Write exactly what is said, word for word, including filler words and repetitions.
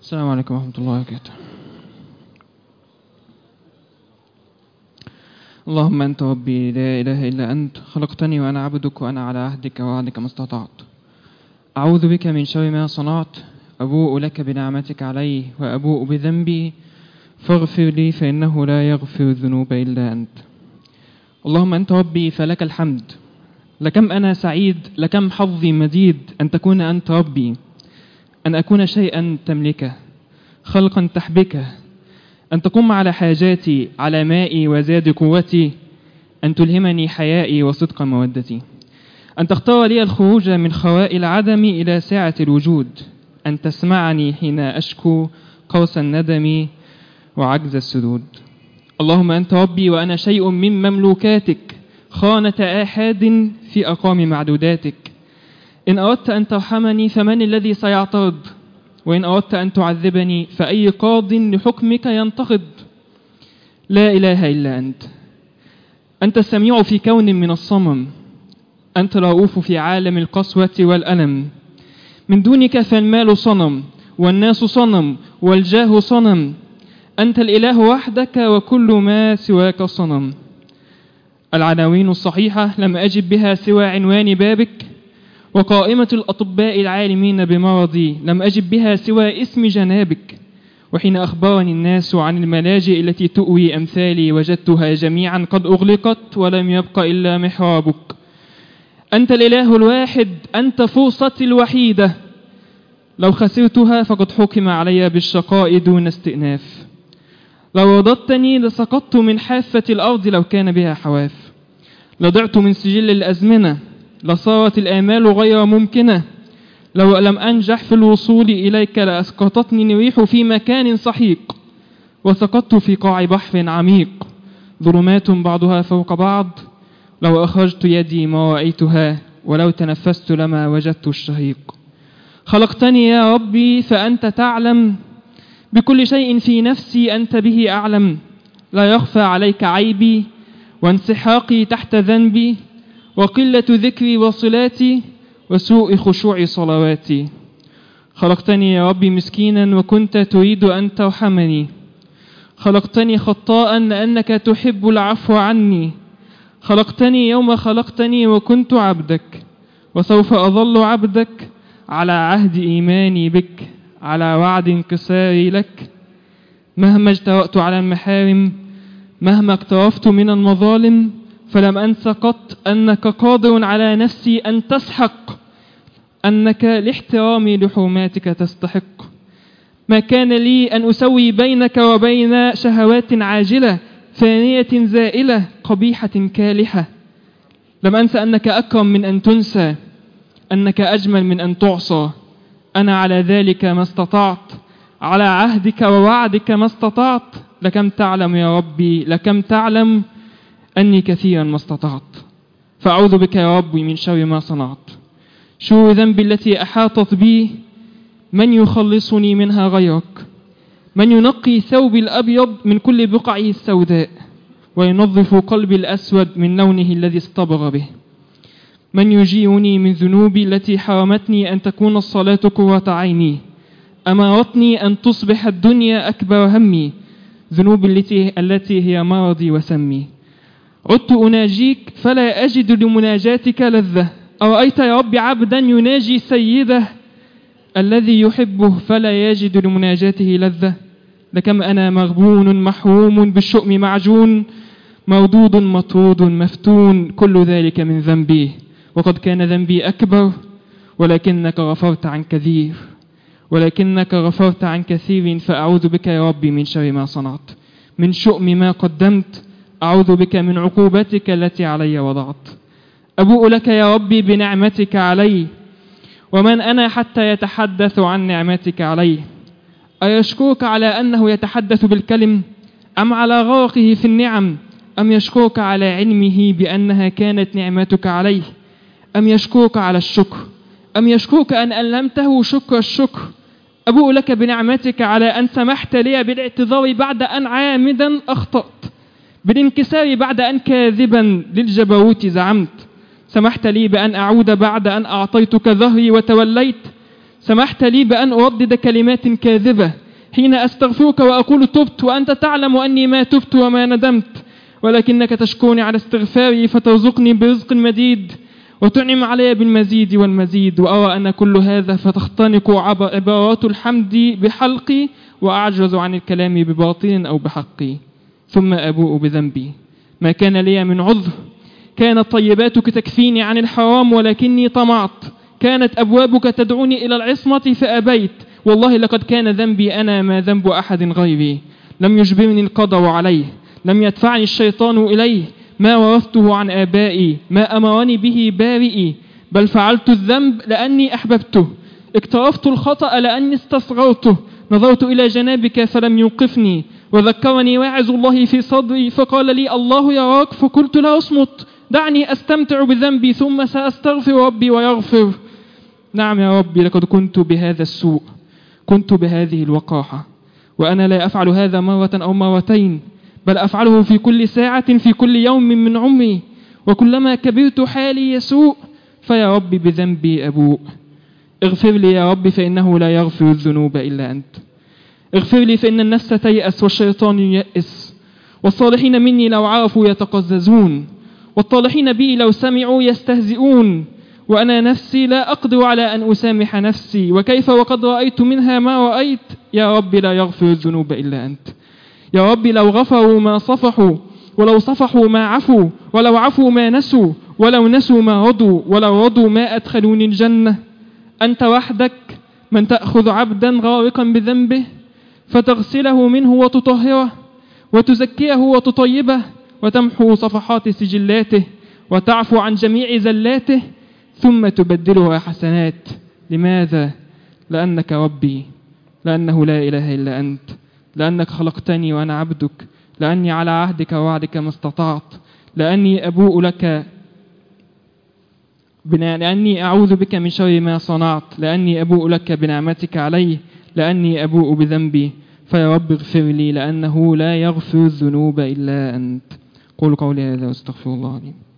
السلام عليكم ورحمة الله وبركاته. اللهم أنت ربي لا إله إلا أنت، خلقتني وأنا عبدك وأنا على عهدك ووعدك ما استطعت. أعوذ بك من شر ما صنعت، أبوء لك بنعمتك علي وأبوء بذنبي، فاغفر لي فإنه لا يغفر الذنوب إلا أنت. اللهم أنت ربي فلك الحمد، لكم أنا سعيد، لكم حظي مديد أن تكون أنت ربي، أن أكون شيئا تملكه، خلقا تحبكه، أن تقوم على حاجاتي، على مائي وزاد قوتي، أن تلهمني حيائي وصدق مودتي، أن تختار لي الخروج من خواء العدم إلى سعة الوجود، أن تسمعني حين أشكو قوس الندم وعجز السدود. اللهم أنت ربي وأنا شيء من مملوكاتك، خانة آحاد في أقام معدوداتك. إن أردت أن ترحمني فمن الذي سيعترض؟ وإن أردت أن تعذبني فأي قاض لحكمك ينتقد؟ لا إله إلا أنت. أنت السميع في كون من الصمم، أنت الرؤوف في عالم القسوة والألم. من دونك فالمال صنم، والناس صنم، والجاه صنم. أنت الإله وحدك وكل ما سواك صنم. العناوين الصحيحة لم أجب بها سوى عنوان بابك، وقائمة الأطباء العالمين بمرضي لم أجب بها سوى اسم جنابك. وحين أخبرني الناس عن الملاجئ التي تؤوي أمثالي وجدتها جميعا قد أغلقت ولم يبق إلا محرابك. أنت الإله الواحد، أنت فرصتي الوحيدة، لو خسرتها فقد حكم علي بالشقاء دون استئناف. لو رضضتني لسقطت من حافة الأرض لو كان بها حواف. لضعت من سجل الأزمنة، لصارت الآمال غير ممكنة. لو لم أنجح في الوصول إليك لأسقطتني الريح في مكان سحيق، وسقطت في قاع بحر عميق، ظلمات بعضها فوق بعض. لو أخرجت يدي ما رأيتها، ولو تنفست لما وجدت الشهيق. خلقتني يا ربي فأنت تعلم، بكل شيء في نفسي أنت به أعلم. لا يخفى عليك عيبي وانسحاقي تحت ذنبي، وقلة ذكري وصلاتي، وسوء خشوع صلواتي. خلقتني يا ربي مسكينا وكنت تريد أن ترحمني. خلقتني خطاء لأنك تحب العفو عني. خلقتني يوم خلقتني وكنت عبدك، وسوف أظل عبدك على عهد إيماني بك، على وعد انكساري لك. مهما اجترأت على المحارم، مهما اقترفت من المظالم، فلم أنس قط أنك قادر على نفسي أن تسحق، أنك لاحترامي لحرماتك تستحق. ما كان لي أن أسوي بينك وبين شهوات عاجلة فانية زائلة قبيحة كالحة. لم أنس أنك أكرم من أن تنسى، أنك أجمل من أن تعصى. أنا على ذلك ما استطعت، على عهدك ووعدك ما استطعت. لكم تعلم يا ربي، لكم تعلم أني كثيرا ما استطعت. فأعوذ بك يا ربي من شر ما صنعت. شو ذنبي التي أحاطت بي، من يخلصني منها غيرك؟ من ينقي ثوبي الأبيض من كل بقعه السوداء، وينظف قلبي الأسود من لونه الذي اصطبغ به؟ من يجيرني من ذنوبي التي حرمتني أن تكون الصلاة قرة عيني، أمرتني أن تصبح الدنيا أكبر همي، ذنوبي التي, التي هي مرضي وسمي. عدت أناجيك فلا أجد لمناجاتك لذة. أرأيت يا رب عبدا يناجي سيده، الذي يحبه فلا يجد لمناجاته لذة. لكم أنا مغبون محروم بالشؤم معجون، مردود مطرود مفتون، كل ذلك من ذنبي، وقد كان ذنبي أكبر، ولكنك غفرت عن كثير، ولكنك غفرت عن كثير. فأعوذ بك يا ربي من شر ما صنعت، من شؤم ما قدمت. أعوذ بك من عقوبتك التي علي وضعت. أبوء لك يا ربي بنعمتك علي، ومن أنا حتى يتحدث عن نعمتك علي؟ أيشكرك على أنه يتحدث بالكلم، أم على غرقه في النعم؟ أم يشكرك على علمه بأنها كانت نعمتك عليه؟ أم يشكرك على الشكر؟ أم يشكرك أن ألمته شكر الشكر؟ أبوء لك بنعمتك على أن سمحت لي بالاعتذار بعد أن عامدا أخطأت، بالانكسار بعد أن كاذبا للجبروت زعمت. سمحت لي بأن أعود بعد أن أعطيتك ظهري وتوليت. سمحت لي بأن أردد كلمات كاذبة حين أستغفرك وأقول تبت، وأنت تعلم أني ما تبت وما ندمت، ولكنك تشكرني على استغفاري فترزقني برزق مديد وتنعم علي بالمزيد والمزيد. وأرى أن كل هذا فتختنق عبارات الحمد بحلقي وأعجز عن الكلام بباطل أو بحقي. ثم أبوء بذنبي، ما كان لي من عذر، كانت طيباتك تكفيني عن الحرام ولكني طمعت، كانت أبوابك تدعوني إلى العصمة فأبيت. والله لقد كان ذنبي أنا ما ذنب أحد غيري، لم يجبرني القدر عليه، لم يدفعني الشيطان إليه، ما ورثته عن آبائي، ما أمرني به بارئي، بل فعلت الذنب لأني أحببته، اقترفت الخطأ لأني استصغرته، نظرت إلى جنابك فلم يوقفني، وذكرني واعظ الله في صدري فقال لي الله يراك، فقلت لا أصمت، دعني أستمتع بذنبي ثم سأستغفر ربي ويغفر. نعم يا ربي، لقد كنت بهذا السوء، كنت بهذه الوقاحة، وأنا لا أفعل هذا مرة أو مرتين، بل أفعله في كل ساعة في كل يوم من عمري، وكلما كبرت حالي يسوء، فيا ربي بذنبي أبوء. اغفر لي يا ربي فإنه لا يغفر الذنوب إلا أنت. اغفر لي فإن النفس تيأس والشيطان ييأس، والصالحين مني لو عرفوا يتقززون، والطالحين بي لو سمعوا يستهزئون، وأنا نفسي لا أقدر على أن أسامح نفسي، وكيف وقد رأيت منها ما رأيت. يا ربي لا يغفر الذنوب إلا أنت. يا ربي لو غفروا ما صفحوا، ولو صفحوا ما عفوا، ولو عفوا ما نسوا، ولو نسوا ما رضوا، ولو رضوا ما أدخلوني الجنة. أنت وحدك من تأخذ عبدا غارقا بذنبه فتغسله منه وتطهره وتزكيه وتطيبه وتمحو صفحات سجلاته وتعفو عن جميع زلاته ثم تبدلها حسنات. لماذا؟ لأنك ربي، لأنه لا إله إلا أنت، لأنك خلقتني وأنا عبدك، لأني على عهدك ووعدك ما استطعت، لأني أبوء لك لأني أعوذ بك من شر ما صنعت، لأني أبوء لك بنعمتك علي، لأني أبوء بذنبي، فيا رب اغفر لي لأنه لا يغفر الذنوب إلا أنت. قولوا قولي هذا واستغفر الله لي.